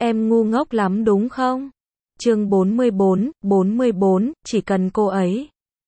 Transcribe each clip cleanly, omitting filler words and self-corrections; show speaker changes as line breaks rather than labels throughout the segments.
Em ngu ngốc lắm đúng không? Chương 44, chỉ cần cô ấy.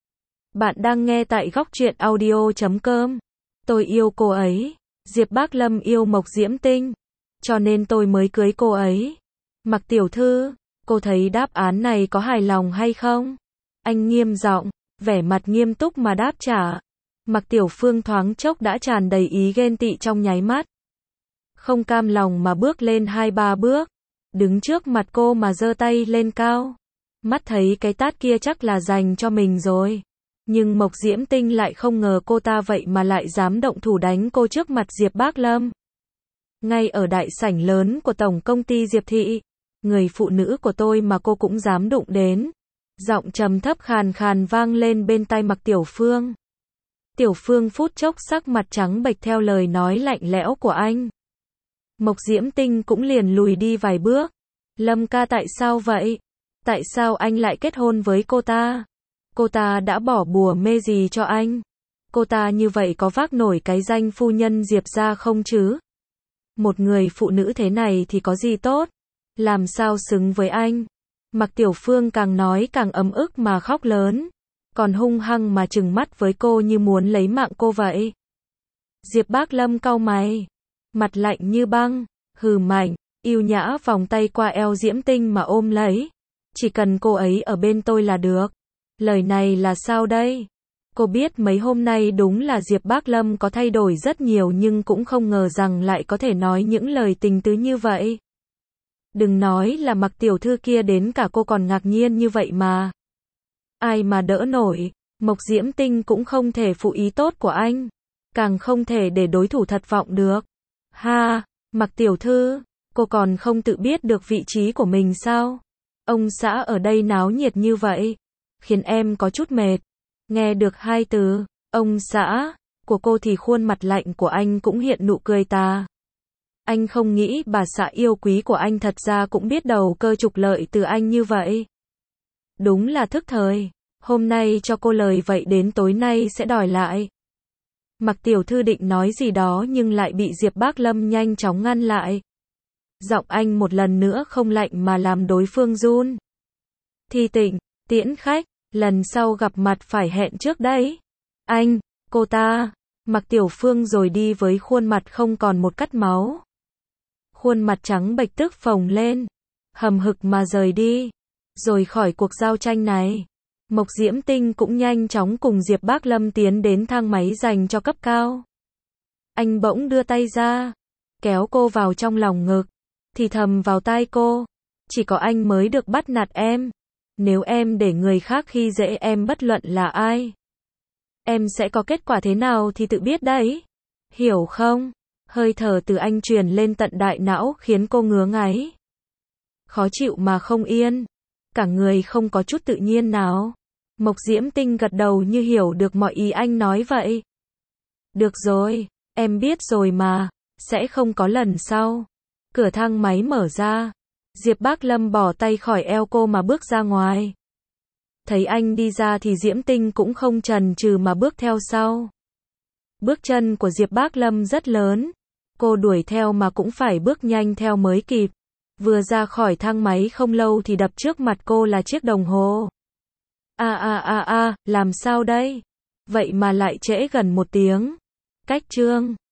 Bạn đang nghe tại góc truyện audio.com. Tôi yêu cô ấy. Diệp Bác Lâm yêu Mộc Diễm Tinh, cho nên tôi mới cưới cô ấy. Mặc tiểu thư, cô thấy đáp án này có hài lòng hay không? Anh nghiêm giọng, vẻ mặt nghiêm túc mà đáp trả. Mặc Tiểu Phương thoáng chốc đã tràn đầy ý ghen tị trong nháy mắt. Không cam lòng mà bước lên 2-3 bước, đứng trước mặt cô mà giơ tay lên cao. Mắt thấy cái tát kia chắc là dành cho mình rồi. Nhưng Mộc Diễm Tinh lại không ngờ cô ta vậy mà lại dám động thủ đánh cô trước mặt Diệp Bác Lâm. Ngay ở đại sảnh lớn của tổng công ty Diệp Thị, người phụ nữ của tôi mà cô cũng dám đụng đến. Giọng trầm thấp khàn khàn vang lên bên tai Mặc Tiểu Phương. Tiểu Phương phút chốc sắc mặt trắng bệch theo lời nói lạnh lẽo của anh. Mộc Diễm Tinh cũng liền lùi đi vài bước. Lâm ca tại sao vậy? Tại sao anh lại kết hôn với cô ta? Cô ta đã bỏ bùa mê gì cho anh? Cô ta như vậy có vác nổi cái danh phu nhân Diệp gia không chứ? Một người phụ nữ thế này thì có gì tốt? Làm sao xứng với anh? Mặc Tiểu Phương càng nói càng ấm ức mà khóc lớn, còn hung hăng mà trừng mắt với cô như muốn lấy mạng cô vậy. Diệp Bác Lâm cau mày, mặt lạnh như băng, hừ mạnh, yêu nhã vòng tay qua eo Diễm Tinh mà ôm lấy. Chỉ cần cô ấy ở bên tôi là được. Lời này là sao đây? Cô biết mấy hôm nay đúng là Diệp Bác Lâm có thay đổi rất nhiều nhưng cũng không ngờ rằng lại có thể nói những lời tình tứ như vậy. Đừng nói là Mặc tiểu thư kia, đến cả cô còn ngạc nhiên như vậy mà. Ai mà đỡ nổi, Mộc Diễm Tinh cũng không thể phụ ý tốt của anh, càng không thể để đối thủ thất vọng được. Ha, Mặc tiểu thư, cô còn không tự biết được vị trí của mình sao? Ông xã ở đây náo nhiệt như vậy, khiến em có chút mệt. Nghe được hai từ, ông xã, của cô thì khuôn mặt lạnh của anh cũng hiện nụ cười tà. Anh không nghĩ bà xã yêu quý của anh thật ra cũng biết đầu cơ trục lợi từ anh như vậy. Đúng là thức thời, hôm nay cho cô lời vậy đến tối nay sẽ đòi lại. Mặc tiểu thư định nói gì đó nhưng lại bị Diệp Bác Lâm nhanh chóng ngăn lại. Giọng anh một lần nữa không lạnh mà làm đối phương run. Thi Tịnh, tiễn khách, lần sau gặp mặt phải hẹn trước đấy. Anh, cô ta, Mặc Tiểu Phương rồi đi với khuôn mặt không còn một cắt máu. Khuôn mặt trắng bệch tức phồng lên, hầm hực mà rời đi. Rồi khỏi cuộc giao tranh này, Mộc Diễm Tinh cũng nhanh chóng cùng Diệp Bác Lâm tiến đến thang máy dành cho cấp cao. Anh bỗng đưa tay ra, kéo cô vào trong lòng ngực, thì thầm vào tai cô. Chỉ có anh mới được bắt nạt em. Nếu em để người khác khi dễ em bất luận là ai, em sẽ có kết quả thế nào thì tự biết đấy. Hiểu không? Hơi thở từ anh truyền lên tận đại não khiến cô ngứa ngáy. Khó chịu mà không yên. Cả người không có chút tự nhiên nào. Mộc Diễm Tinh gật đầu như hiểu được mọi ý anh nói vậy. Được rồi, em biết rồi mà, sẽ không có lần sau. Cửa thang máy mở ra. Diệp Bác Lâm bỏ tay khỏi eo cô mà bước ra ngoài. Thấy anh đi ra thì Diễm Tinh cũng không chần chừ mà bước theo sau. Bước chân của Diệp Bác Lâm rất lớn. Cô đuổi theo mà cũng phải bước nhanh theo mới kịp. Vừa ra khỏi thang máy không lâu thì đập trước mặt cô là chiếc đồng hồ. Làm sao đây? Vậy mà lại trễ gần 1 tiếng. Cách chương